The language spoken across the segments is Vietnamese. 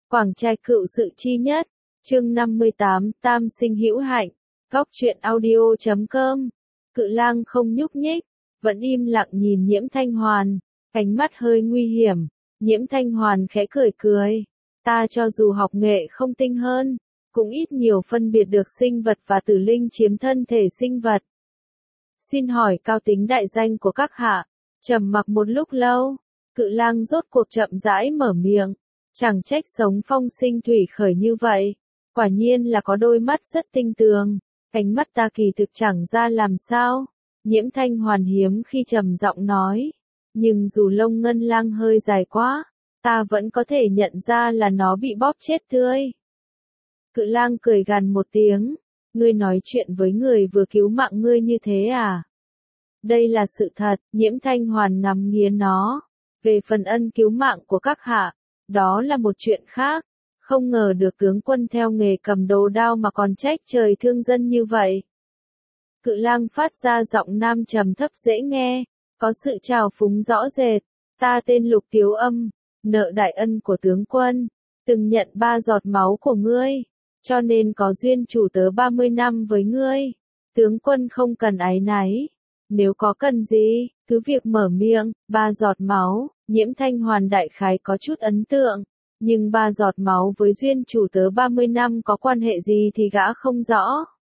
Quảng trai cựu sự chi nhất, chương 58, tam sinh hữu hạnh, góc truyện audio.com. Cự lang không nhúc nhích, vẫn im lặng nhìn Nhiễm Thanh Hoàn, ánh mắt hơi nguy hiểm. Nhiễm Thanh Hoàn khẽ cười cười, ta cho dù học nghệ không tinh hơn, cũng ít nhiều phân biệt được sinh vật và tử linh chiếm thân thể sinh vật. Xin hỏi cao tính đại danh của các hạ. Trầm mặc một lúc lâu, Cự lang rốt cuộc chậm rãi mở miệng, chẳng trách sống phong sinh thủy khởi như vậy, quả nhiên là có đôi mắt rất tinh tường, ánh mắt ta kỳ thực chẳng ra làm sao. Nhiễm Thanh Hoàn hiếm khi trầm giọng nói, nhưng dù lông ngân lang hơi dài quá, ta vẫn có thể nhận ra là nó bị bóp chết tươi. Cự lang cười gằn một tiếng, ngươi nói chuyện với người vừa cứu mạng ngươi như thế à? Đây là sự thật. Nhiễm Thanh Hoàn ngắm nghía nó. Về phần ân cứu mạng của các hạ, đó là một chuyện khác. Không ngờ được tướng quân theo nghề cầm đồ đao mà còn trách trời thương dân như vậy. Cự lang phát ra giọng nam trầm thấp dễ nghe, có sự trào phúng rõ rệt. Ta tên Lục Tiếu Âm, nợ đại ân của tướng quân, từng nhận 3 giọt máu của ngươi, cho nên có duyên chủ tớ 30 năm với ngươi. Tướng quân không cần áy náy. Nếu có cần gì, cứ việc mở miệng. 3 giọt máu, Nhiễm Thanh Hoàn đại khái có chút ấn tượng, nhưng 3 giọt máu với duyên chủ tớ 30 năm có quan hệ gì thì gã không rõ.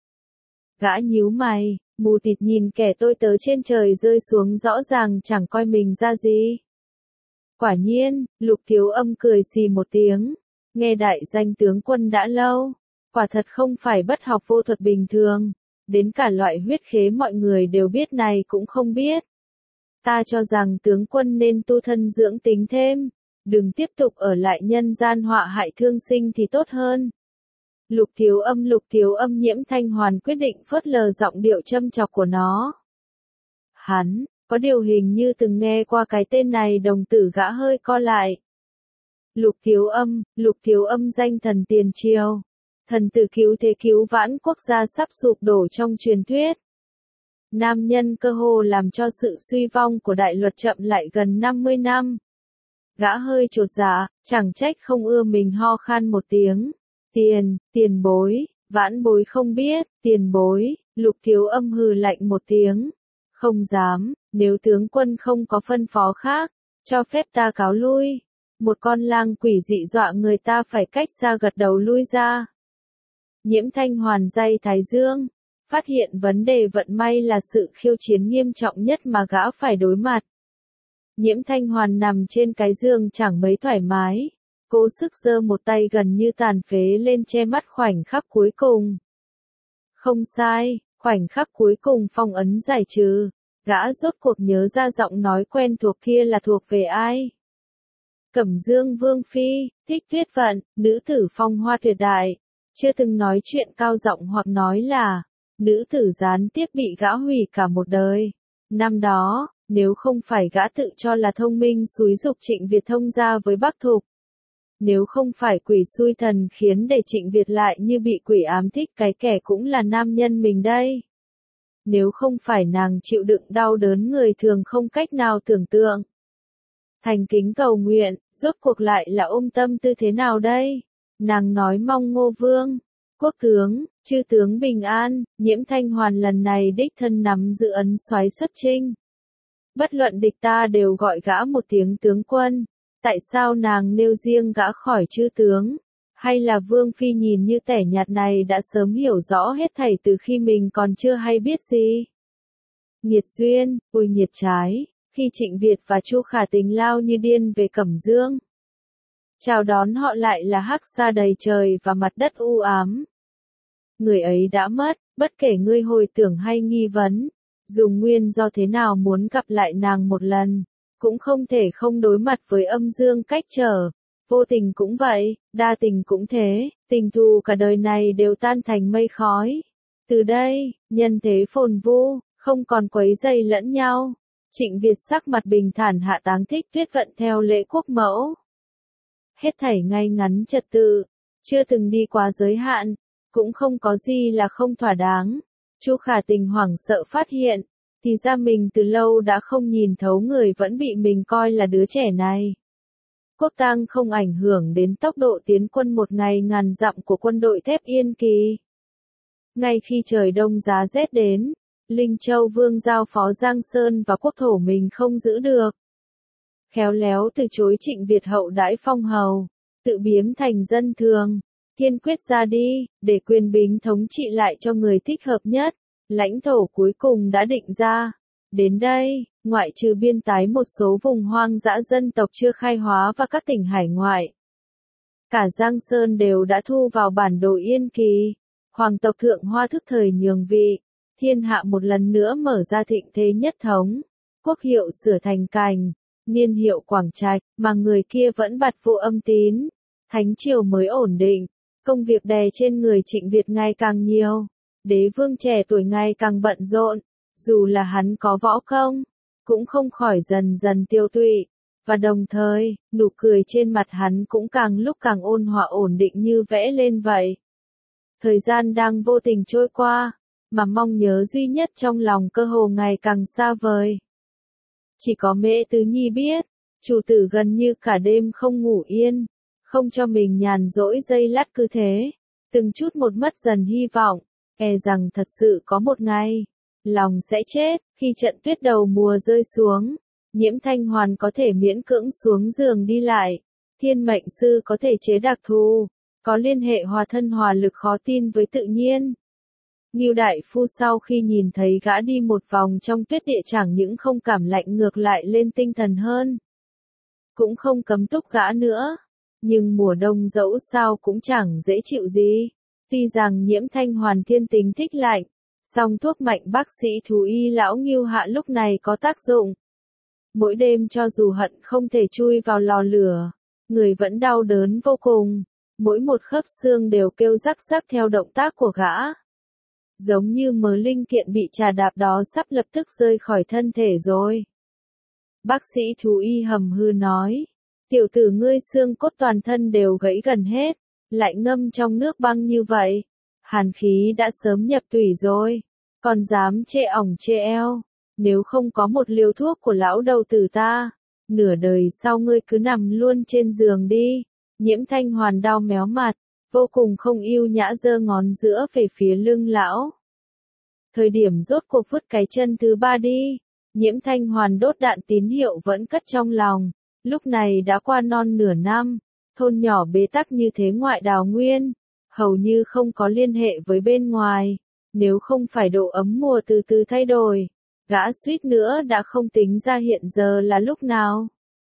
Gã nhíu mày, mù tịt nhìn kẻ tôi tớ trên trời rơi xuống rõ ràng chẳng coi mình ra gì. Quả nhiên, Lục Thiếu Âm cười xì một tiếng, nghe đại danh tướng quân đã lâu, quả thật không phải bất học vô thuật bình thường. Đến cả loại huyết khế mọi người đều biết này cũng không biết. Ta cho rằng tướng quân nên tu thân dưỡng tính thêm, đừng tiếp tục ở lại nhân gian họa hại thương sinh thì tốt hơn. Lục Thiếu Âm Nhiễm Thanh Hoàn quyết định phớt lờ giọng điệu châm chọc của nó. Hắn, có điều hình như từng nghe qua cái tên này, đồng tử gã hơi co lại. Lục Thiếu Âm danh thần tiền triều. Thần tử cứu thế cứu vãn quốc gia sắp sụp đổ trong truyền thuyết. Nam nhân cơ hồ làm cho sự suy vong của đại luật chậm lại gần 50 năm. Gã hơi chột dạ, chẳng trách không ưa mình ho khan một tiếng. Tiền bối, vãn bối không biết, tiền bối. Lục Thiếu Âm hừ lạnh một tiếng. Không dám, nếu tướng quân không có phân phó khác, cho phép ta cáo lui. Một con lang quỷ dị dọa người ta phải cách xa gật đầu lui ra. Nhiễm Thanh Hoàn day thái dương, phát hiện vấn đề vận may là sự khiêu chiến nghiêm trọng nhất mà gã phải đối mặt. Nhiễm Thanh Hoàn nằm trên cái giường chẳng mấy thoải mái, cố sức giơ một tay gần như tàn phế lên che mắt khoảnh khắc cuối cùng. Không sai, khoảnh khắc cuối cùng phong ấn giải trừ, gã rốt cuộc nhớ ra giọng nói quen thuộc kia là thuộc về ai. Cẩm Dương Vương Phi, Thích Tuyết Vận, nữ tử phong hoa tuyệt đại. Chưa từng nói chuyện cao giọng hoặc nói là, nữ tử gián tiếp bị gã hủy cả một đời. Năm đó, nếu không phải gã tự cho là thông minh xúi giục Trịnh Việt thông gia với Bắc Thục. Nếu không phải quỷ xui thần khiến để Trịnh Việt lại như bị quỷ ám thích cái kẻ cũng là nam nhân mình đây. Nếu không phải nàng chịu đựng đau đớn người thường không cách nào tưởng tượng. Thành kính cầu nguyện, rốt cuộc lại là ôm tâm tư thế nào đây? Nàng nói mong Ngô Vương, quốc tướng, chư tướng bình an. Nhiễm Thanh Hoàn lần này đích thân nắm giữ ấn soái xuất chinh. Bất luận địch ta đều gọi gã một tiếng tướng quân. Tại sao nàng nêu riêng gã khỏi chư tướng? Hay là Vương Phi nhìn như tẻ nhạt này đã sớm hiểu rõ hết thảy từ khi mình còn chưa hay biết gì? Nghiệt duyên, ôi nghiệt trái, khi Trịnh Việt và Chu Khả Tình lao như điên về Cẩm Dương. Chào đón họ lại là hắc sa đầy trời và mặt đất u ám. Người ấy đã mất, bất kể ngươi hồi tưởng hay nghi vấn, dùng nguyên do thế nào muốn gặp lại nàng một lần, cũng không thể không đối mặt với âm dương cách trở. Vô tình cũng vậy, đa tình cũng thế, tình thù cả đời này đều tan thành mây khói. Từ đây, nhân thế phồn vu, không còn quấy rầy lẫn nhau. Trịnh Việt sắc mặt bình thản hạ táng Thích Tuyết Vận theo lễ quốc mẫu. Hết thảy ngay ngắn trật tự, chưa từng đi quá giới hạn, cũng không có gì là không thỏa đáng. Chu Khả Tình hoảng sợ phát hiện, thì ra mình từ lâu đã không nhìn thấu người vẫn bị mình coi là đứa trẻ này. Quốc tang không ảnh hưởng đến tốc độ tiến quân một ngày ngàn dặm của quân đội thép Yên Kỳ. Ngay khi trời đông giá rét đến, Linh Châu Vương giao phó Giang Sơn và quốc thổ mình không giữ được. Khéo léo từ chối Trịnh Việt hậu đãi phong hầu, tự biếm thành dân thường, kiên quyết ra đi, để quyền bính thống trị lại cho người thích hợp nhất. Lãnh thổ cuối cùng đã định ra. Đến đây, ngoại trừ biên tái một số vùng hoang dã dân tộc chưa khai hóa và các tỉnh hải ngoại, cả Giang Sơn đều đã thu vào bản đồ Yên Kỳ. Hoàng tộc Thượng Hoa thức thời nhường vị, thiên hạ một lần nữa mở ra thịnh thế nhất thống. Quốc hiệu sửa thành Cành, niên hiệu Quảng Trạch, mà người kia vẫn bặt vô âm tín. Thánh triều mới ổn định, công việc đè trên người Trịnh Việt ngày càng nhiều. Đế vương trẻ tuổi ngày càng bận rộn, dù là hắn có võ công, cũng không khỏi dần dần tiêu tụy, và đồng thời, nụ cười trên mặt hắn cũng càng lúc càng ôn hòa ổn định như vẽ lên vậy. Thời gian đang vô tình trôi qua, mà mong nhớ duy nhất trong lòng cơ hồ ngày càng xa vời. Chỉ có Mễ Tứ Nhi biết, chủ tử gần như cả đêm không ngủ yên, không cho mình nhàn rỗi giây lát cứ thế, từng chút một mất dần hy vọng, e rằng thật sự có một ngày, lòng sẽ chết. Khi trận tuyết đầu mùa rơi xuống, Nhiễm Thanh Hoàn có thể miễn cưỡng xuống giường đi lại, thiên mệnh sư có thể chế đặc thù, có liên hệ hòa thân hòa lực khó tin với tự nhiên. Ngưu đại phu sau khi nhìn thấy gã đi một vòng trong tuyết địa chẳng những không cảm lạnh ngược lại lên tinh thần hơn, cũng không cấm túc gã nữa. Nhưng mùa đông dẫu sao cũng chẳng dễ chịu gì. Tuy rằng Nhiễm Thanh Hoàn thiên tính thích lạnh, song thuốc mạnh bác sĩ thú y lão Ngưu hạ lúc này có tác dụng. Mỗi đêm cho dù hận không thể chui vào lò lửa, người vẫn đau đớn vô cùng, mỗi một khớp xương đều kêu rắc rắc theo động tác của gã. Giống như mớ linh kiện bị chà đạp đó sắp lập tức rơi khỏi thân thể rồi. Bác sĩ thú y hầm hư nói, tiểu tử ngươi xương cốt toàn thân đều gãy gần hết, lại ngâm trong nước băng như vậy, hàn khí đã sớm nhập tủy rồi, còn dám chê ỏng chê eo, nếu không có một liều thuốc của lão đầu tử ta, nửa đời sau ngươi cứ nằm luôn trên giường đi. Nhiễm Thanh Hoàn đau méo mặt, vô cùng không ưu nhã giơ ngón giữa về phía lưng lão. Thời điểm rốt cuộc vứt cái chân thứ ba đi, Nhiễm Thanh Hoàn đốt đạn tín hiệu vẫn cất trong lòng, lúc này đã qua non nửa năm, thôn nhỏ bế tắc như thế ngoại đào nguyên, hầu như không có liên hệ với bên ngoài, nếu không phải độ ấm mùa từ từ thay đổi, gã suýt nữa đã không tính ra hiện giờ là lúc nào.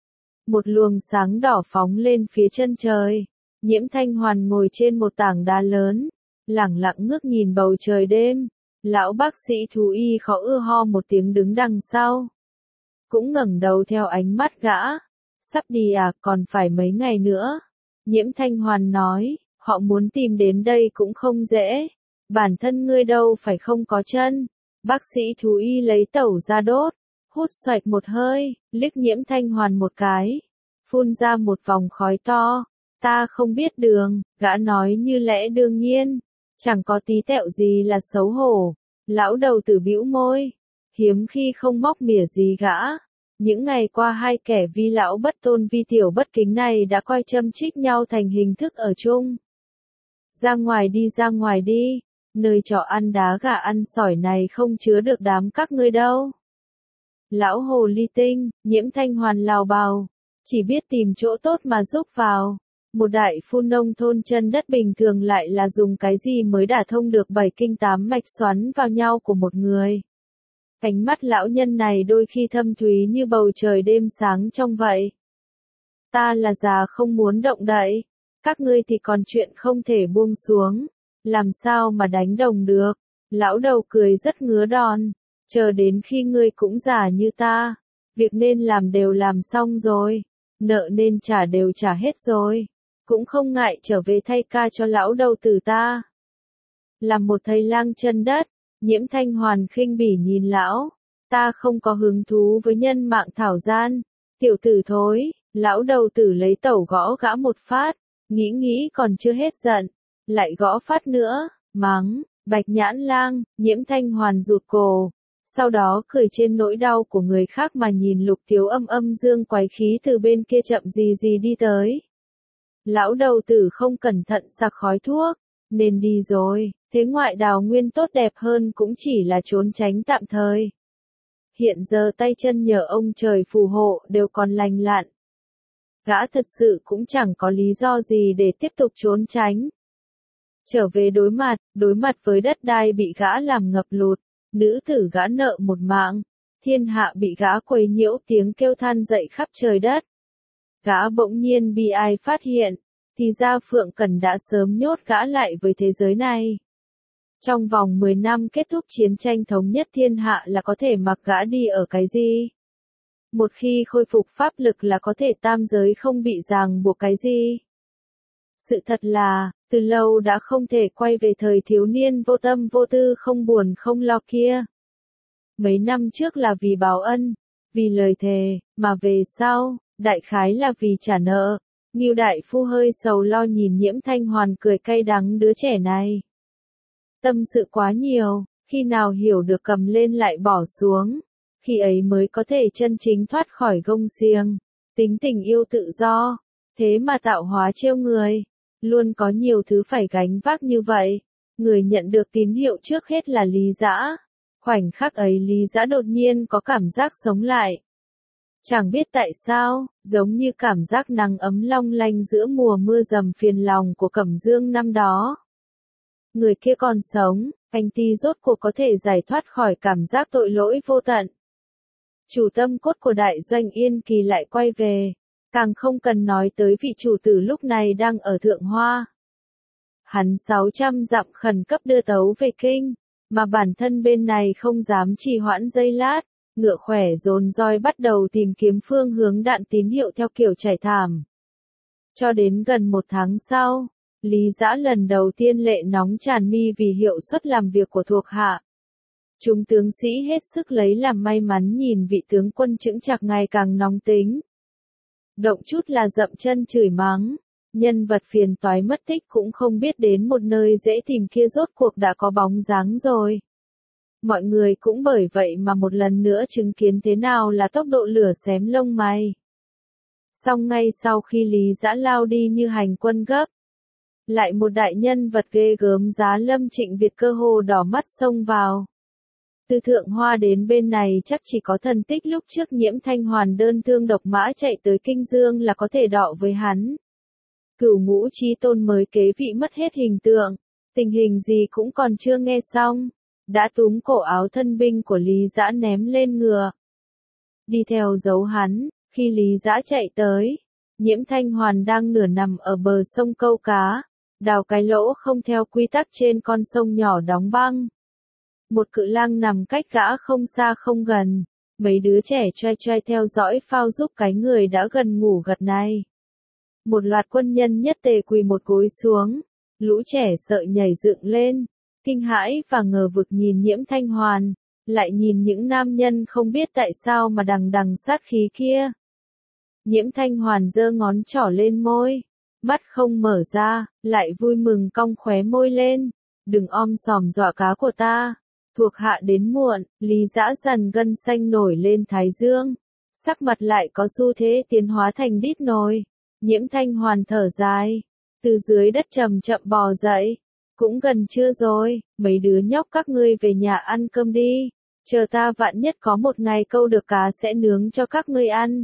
Một luồng sáng đỏ phóng lên phía chân trời, Nhiễm Thanh Hoàn ngồi trên một tảng đá lớn, lẳng lặng ngước nhìn bầu trời đêm. Lão bác sĩ thú y khó ưa ho một tiếng đứng đằng sau, cũng ngẩng đầu theo ánh mắt gã. Sắp đi à, còn phải mấy ngày nữa. Nhiễm Thanh Hoàn nói, họ muốn tìm đến đây cũng không dễ. Bản thân ngươi đâu phải không có chân. Bác sĩ thú y lấy tẩu ra đốt, hút xoạch một hơi, liếc Nhiễm Thanh Hoàn một cái, phun ra một vòng khói to. Ta không biết đường, gã nói như lẽ đương nhiên, chẳng có tí tẹo gì là xấu hổ. Lão đầu tử bĩu môi, hiếm khi không móc mỉa gì gã. Những ngày qua hai kẻ vi lão bất tôn vi tiểu bất kính này đã coi châm chích nhau thành hình thức ở chung. Ra ngoài đi, nơi trọ ăn đá gà ăn sỏi này không chứa được đám các ngươi đâu. Lão hồ ly tinh, Nhiễm Thanh Hoàn lào bào, chỉ biết tìm chỗ tốt mà rúc vào. Một đại phu nông thôn chân đất bình thường lại là dùng cái gì mới đả thông được 7 kinh 8 mạch xoắn vào nhau của một người. Ánh mắt lão nhân này đôi khi thâm thúy như bầu trời đêm sáng trong vậy. Ta là già không muốn động đậy, các ngươi thì còn chuyện không thể buông xuống, làm sao mà đánh đồng được. Lão đầu cười rất ngứa đòn, chờ đến khi ngươi cũng già như ta, việc nên làm đều làm xong rồi, nợ nên trả đều trả hết rồi, cũng không ngại trở về thay ca cho lão đầu tử ta. Làm một thầy lang chân đất, Nhiễm Thanh Hoàn khinh bỉ nhìn lão, ta không có hứng thú với nhân mạng thảo gian, tiểu tử thối. Lão đầu tử lấy tẩu gõ gã một phát, nghĩ còn chưa hết giận, lại gõ phát nữa, mắng, Bạch Nhãn Lang. Nhiễm Thanh Hoàn rụt cổ, Sau đó cười trên nỗi đau của người khác mà nhìn Lục Thiếu Âm âm dương quái khí từ bên kia chậm gì gì đi tới. Lão đầu tử không cẩn thận sặc khói thuốc, nên đi rồi, thế ngoại đào nguyên tốt đẹp hơn cũng chỉ là trốn tránh tạm thời. Hiện giờ tay chân nhờ ông trời phù hộ đều còn lành lặn. Gã thật sự cũng chẳng có lý do gì để tiếp tục trốn tránh. Trở về đối mặt với đất đai bị gã làm ngập lụt, nữ tử gã nợ một mạng, thiên hạ bị gã quấy nhiễu tiếng kêu than dậy khắp trời đất. Gã bỗng nhiên bi ai phát hiện, thì ra Phượng Cẩn đã sớm nhốt gã lại với thế giới này. Trong vòng 10 năm kết thúc chiến tranh thống nhất thiên hạ là có thể mặc gã đi ở cái gì? Một khi khôi phục pháp lực là có thể tam giới không bị ràng buộc cái gì? Sự thật là, từ lâu đã không thể quay về thời thiếu niên vô tâm vô tư không buồn không lo kia. Mấy năm trước là vì báo ân, vì lời thề, mà về sau, đại khái là vì trả nợ. Ngưu đại phu hơi sầu lo nhìn Nhiễm Thanh Hoàn cười cay đắng đứa trẻ này. Tâm sự quá nhiều, khi nào hiểu được cầm lên lại bỏ xuống, khi ấy mới có thể chân chính thoát khỏi gông xiềng, tính tình yêu tự do, thế mà tạo hóa trêu người, luôn có nhiều thứ phải gánh vác như vậy. Người nhận được tín hiệu trước hết là Lý Dã. Khoảnh khắc ấy Lý Dã đột nhiên có cảm giác sống lại. Chẳng biết tại sao, giống như cảm giác nắng ấm long lanh giữa mùa mưa dầm phiền lòng của Cẩm Dương năm đó. Người kia còn sống, anh ti rốt cuộc có thể giải thoát khỏi cảm giác tội lỗi vô tận. Chủ tâm cốt của đại doanh Yên Kỳ lại quay về, càng không cần nói tới vị chủ tử lúc này đang ở Thượng Hoa. Hắn 600 dặm khẩn cấp đưa tấu về kinh, mà bản thân bên này không dám trì hoãn giây lát, ngựa khỏe dồn roi bắt đầu tìm kiếm phương hướng đạn tín hiệu theo kiểu chảy thảm. Cho đến gần 1 tháng sau, Lý Dã lần đầu tiên lệ nóng tràn mi vì hiệu suất làm việc của thuộc hạ. Chúng tướng sĩ hết sức lấy làm may mắn nhìn vị tướng quân chững chạc ngày càng nóng tính. Động chút là dậm chân chửi mắng, nhân vật phiền toái mất tích cũng không biết đến một nơi dễ tìm kia rốt cuộc đã có bóng dáng rồi. Mọi người cũng bởi vậy mà một lần nữa chứng kiến thế nào là tốc độ lửa xém lông mày. Song ngay sau khi Lý Dã lao đi như hành quân gấp, lại một đại nhân vật ghê gớm Giá Lâm Trịnh Việt cơ hồ đỏ mắt xông vào. Từ Thượng Hoa đến bên này chắc chỉ có thần tích lúc trước Nhiễm Thanh Hoàn đơn thương độc mã chạy tới Kinh Dương là có thể đọ với hắn. Cửu Ngũ Chí Tôn mới kế vị mất hết hình tượng, tình hình gì cũng còn chưa nghe xong, đã túm cổ áo thân binh của Lý Dã ném lên ngựa. Đi theo dấu hắn, khi Lý Dã chạy tới, Nhiễm Thanh Hoàn đang nửa nằm ở bờ sông câu cá, đào cái lỗ không theo quy tắc trên con sông nhỏ đóng băng. Một cự lang nằm cách gã không xa không gần, mấy đứa trẻ choe choe theo dõi phao giúp cái người đã gần ngủ gật này. Một loạt quân nhân nhất tề quỳ một gối xuống, lũ trẻ sợ nhảy dựng lên, kinh hãi và ngờ vực nhìn Nhiễm Thanh Hoàn, lại nhìn những nam nhân không biết tại sao mà đằng đằng sát khí kia. Nhiễm Thanh Hoàn giơ ngón trỏ lên môi, mắt không mở ra, lại vui mừng cong khóe môi lên, đừng om sòm dọa cá của ta. Thuộc hạ đến muộn, Lý Dã dần gân xanh nổi lên thái dương, sắc mặt lại có xu thế tiến hóa thành đít nồi. Nhiễm Thanh Hoàn thở dài, từ dưới đất chậm chậm bò dậy, cũng gần trưa rồi, mấy đứa nhóc các ngươi về nhà ăn cơm đi, chờ ta vạn nhất có một ngày câu được cá sẽ nướng cho các ngươi ăn.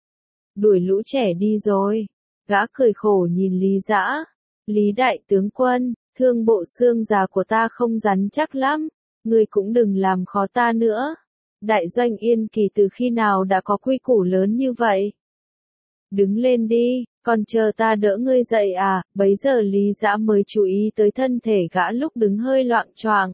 Đuổi lũ trẻ đi rồi, gã cười khổ nhìn Lý Dã, Lý đại tướng quân, thương bộ xương già của ta không rắn chắc lắm. Ngươi cũng đừng làm khó ta nữa. Đại doanh Yên Kỳ từ khi nào đã có quy củ lớn như vậy? Đứng lên đi, còn chờ ta đỡ ngươi dậy à? Bấy giờ Lý Dã mới chú ý tới thân thể gã lúc đứng hơi loạng choạng.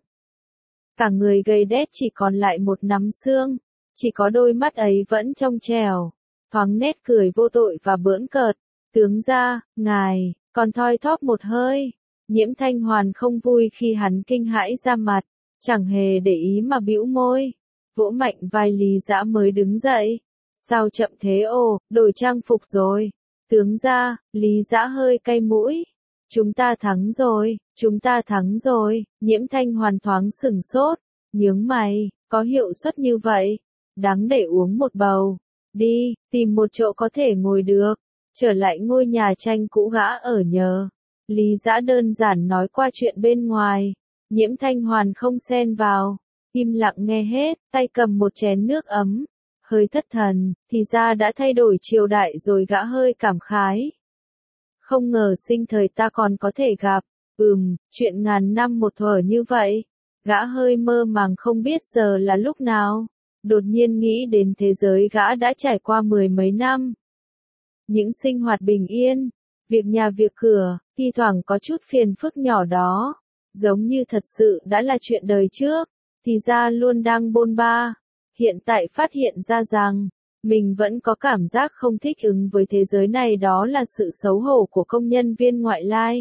Cả người gầy đét chỉ còn lại một nắm xương, chỉ có đôi mắt ấy vẫn trong trèo, thoáng nét cười vô tội và bỡn cợt. Tướng gia, ngài, còn thoi thóp một hơi. Nhiễm Thanh Hoàn không vui khi hắn kinh hãi ra mặt. Chẳng hề để ý mà bĩu môi, vỗ mạnh vai Lý Dã mới đứng dậy. Sao chậm thế ồ, đổi trang phục rồi. Tướng gia, Lý Dã hơi cay mũi. Chúng ta thắng rồi, Nhiễm Thanh Hoàn thoáng sửng sốt, nhướng mày, có hiệu suất như vậy, đáng để uống một bầu. Đi, tìm một chỗ có thể ngồi được, trở lại ngôi nhà tranh cũ gã ở nhờ. Lý Dã đơn giản nói qua chuyện bên ngoài, Nhiễm Thanh Hoàn không xen vào, im lặng nghe hết, tay cầm một chén nước ấm, hơi thất thần, thì ra đã thay đổi triều đại rồi gã hơi cảm khái. Không ngờ sinh thời ta còn có thể gặp, chuyện ngàn năm một thuở như vậy, gã hơi mơ màng không biết giờ là lúc nào, đột nhiên nghĩ đến thế giới gã đã trải qua 10 mấy năm. Những sinh hoạt bình yên, việc nhà việc cửa, thi thoảng có chút phiền phức nhỏ đó, giống như thật sự đã là chuyện đời trước, thì ra luôn đang bôn ba. Hiện tại phát hiện ra rằng, mình vẫn có cảm giác không thích ứng với thế giới này, đó là sự xấu hổ của công nhân viên ngoại lai.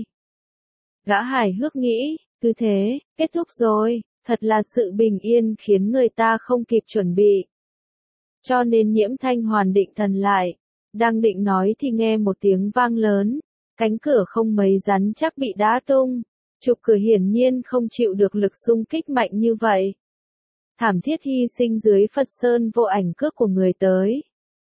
Gã hài hước nghĩ, cứ thế, kết thúc rồi, thật là sự bình yên khiến người ta không kịp chuẩn bị. Cho nên Nhiễm Thanh Hoàn định thần lại, đang định nói thì nghe một tiếng vang lớn, cánh cửa không mấy rắn chắc bị đá tung, trục cửa hiển nhiên không chịu được lực xung kích mạnh như vậy. Thảm thiết hy sinh dưới Phật Sơn vô ảnh cước của người tới.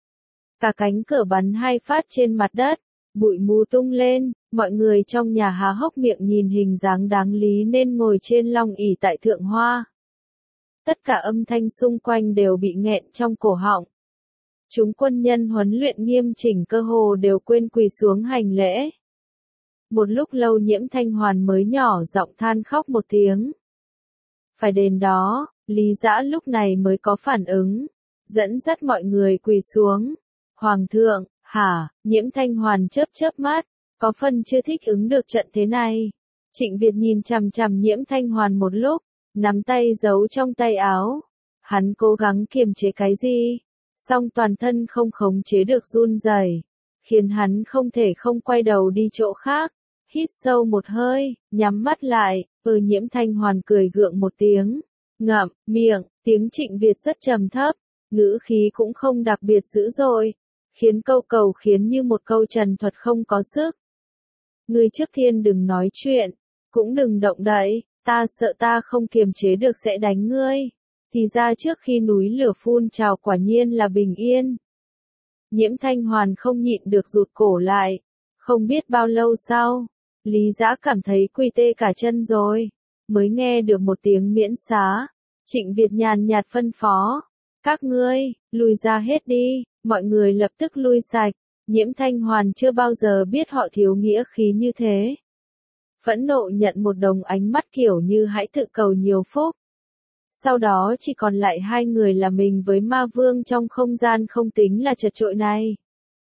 Cả cánh cửa bắn 2 phát trên mặt đất, bụi mù tung lên, mọi người trong nhà há hốc miệng nhìn hình dáng đáng lý nên ngồi trên long ỷ tại thượng hoa. Tất cả âm thanh xung quanh đều bị nghẹn trong cổ họng. Chúng quân nhân huấn luyện nghiêm chỉnh cơ hồ đều quên quỳ xuống hành lễ. Một lúc lâu Nhiễm Thanh Hoàn mới nhỏ giọng than khóc một tiếng. Phải đến đó, Lý Dã lúc này mới có phản ứng, dẫn dắt mọi người quỳ xuống. Hoàng thượng, hả? Nhiễm Thanh Hoàn chớp chớp mắt, có phần chưa thích ứng được trận thế này. Trịnh Việt nhìn chằm chằm Nhiễm Thanh Hoàn một lúc, nắm tay giấu trong tay áo. Hắn cố gắng kiềm chế cái gì, song toàn thân không khống chế được run rẩy, khiến hắn không thể không quay đầu đi chỗ khác. Hít sâu một hơi, nhắm mắt lại, Nhiễm Thanh Hoàn cười gượng một tiếng, ngậm miệng, tiếng Trịnh Việt rất trầm thấp, ngữ khí cũng không đặc biệt dữ dội, khiến câu cầu khiến như một câu trần thuật không có sức. Ngươi trước tiên đừng nói chuyện, cũng đừng động đậy, ta sợ ta không kiềm chế được sẽ đánh ngươi. Thì ra trước khi núi lửa phun trào quả nhiên là bình yên. Nhiễm Thanh Hoàn không nhịn được rụt cổ lại, không biết bao lâu sau, Lý Dã cảm thấy quỳ tê cả chân rồi, mới nghe được một tiếng miễn xá. Trịnh Việt nhàn nhạt phân phó, các ngươi, lùi ra hết đi, mọi người lập tức lui sạch. Nhiễm Thanh Hoàn chưa bao giờ biết họ thiếu nghĩa khí như thế. Phẫn nộ nhận một đồng ánh mắt kiểu như hãy tự cầu nhiều phúc. Sau đó chỉ còn lại 2 người là mình với ma vương trong không gian không tính là chật chội này.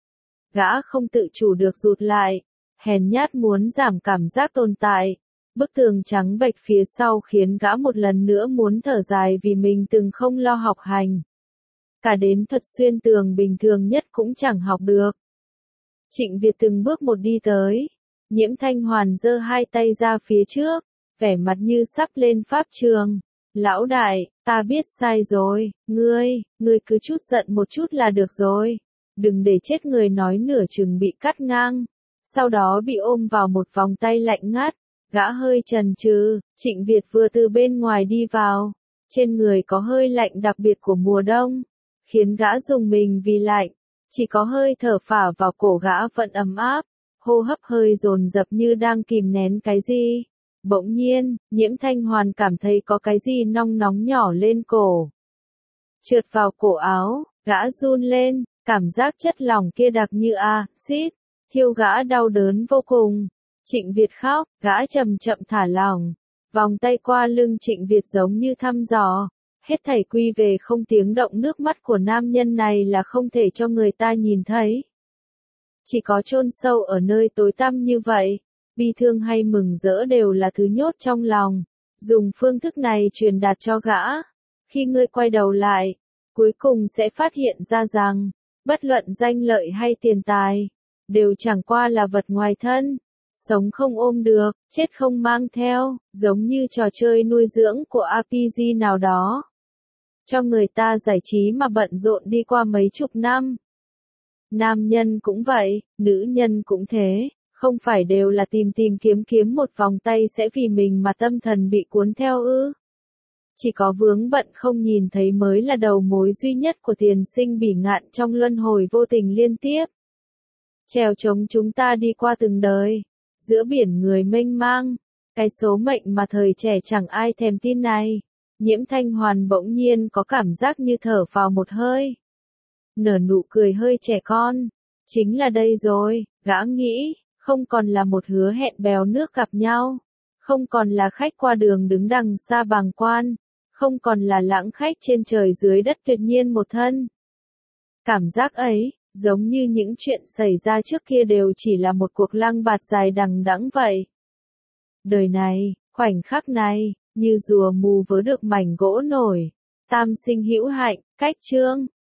Gã không tự chủ được rụt lại, hèn nhát muốn giảm cảm giác tồn tại. Bức tường trắng bệch phía sau khiến gã một lần nữa muốn thở dài vì mình từng không lo học hành. Cả đến thuật xuyên tường bình thường nhất cũng chẳng học được. Trịnh Việt từng bước một đi tới. Nhiễm Thanh Hoàn giơ 2 tay ra phía trước, vẻ mặt như sắp lên pháp trường. Lão đại, ta biết sai rồi, ngươi cứ chút giận một chút là được rồi. Đừng để chết người nói nửa chừng bị cắt ngang. Sau đó bị ôm vào một vòng tay lạnh ngắt. Gã hơi chần chừ, Trịnh Việt vừa từ bên ngoài đi vào. Trên người có hơi lạnh đặc biệt của mùa đông, khiến gã rùng mình vì lạnh. Chỉ có hơi thở phả vào cổ gã vẫn ấm áp, hô hấp hơi dồn dập như đang kìm nén cái gì. Bỗng nhiên, Nhiễm Thanh Hoàn cảm thấy có cái gì nóng nóng nhỏ lên cổ. Trượt vào cổ áo, gã run lên, cảm giác chất lỏng kia đặc như axit, thiêu gã đau đớn vô cùng. Trịnh Việt khóc, gã chậm chậm thả lỏng, vòng tay qua lưng Trịnh Việt giống như thăm dò. Hết thảy quy về không tiếng động, nước mắt của nam nhân này là không thể cho người ta nhìn thấy. Chỉ có chôn sâu ở nơi tối tăm như vậy, bi thương hay mừng rỡ đều là thứ nhốt trong lòng. Dùng phương thức này truyền đạt cho gã. Khi ngươi quay đầu lại, cuối cùng sẽ phát hiện ra rằng, bất luận danh lợi hay tiền tài, đều chẳng qua là vật ngoài thân. Sống không ôm được, chết không mang theo, giống như trò chơi nuôi dưỡng của RPG nào đó. Cho người ta giải trí mà bận rộn đi qua mấy chục năm. Nam nhân cũng vậy, nữ nhân cũng thế, không phải đều là tìm kiếm một vòng tay sẽ vì mình mà tâm thần bị cuốn theo ư? Chỉ có vướng bận không nhìn thấy mới là đầu mối duy nhất của tiền sinh bỉ ngạn trong luân hồi vô tình liên tiếp. Trèo chống chúng ta đi qua từng đời, giữa biển người mênh mang, cái số mệnh mà thời trẻ chẳng ai thèm tin này. Nhiễm Thanh Hoàn bỗng nhiên có cảm giác như thở vào một hơi. Nở nụ cười hơi trẻ con. Chính là đây rồi, gã nghĩ, không còn là một hứa hẹn bèo nước gặp nhau. Không còn là khách qua đường đứng đằng xa bàng quan. Không còn là lãng khách trên trời dưới đất tuyệt nhiên một thân. Cảm giác ấy, giống như những chuyện xảy ra trước kia đều chỉ là một cuộc lang bạt dài đằng đẵng vậy. Đời này, khoảnh khắc này, như rùa mù vớ được mảnh gỗ nổi. Tam sinh hữu hạnh, cách chương.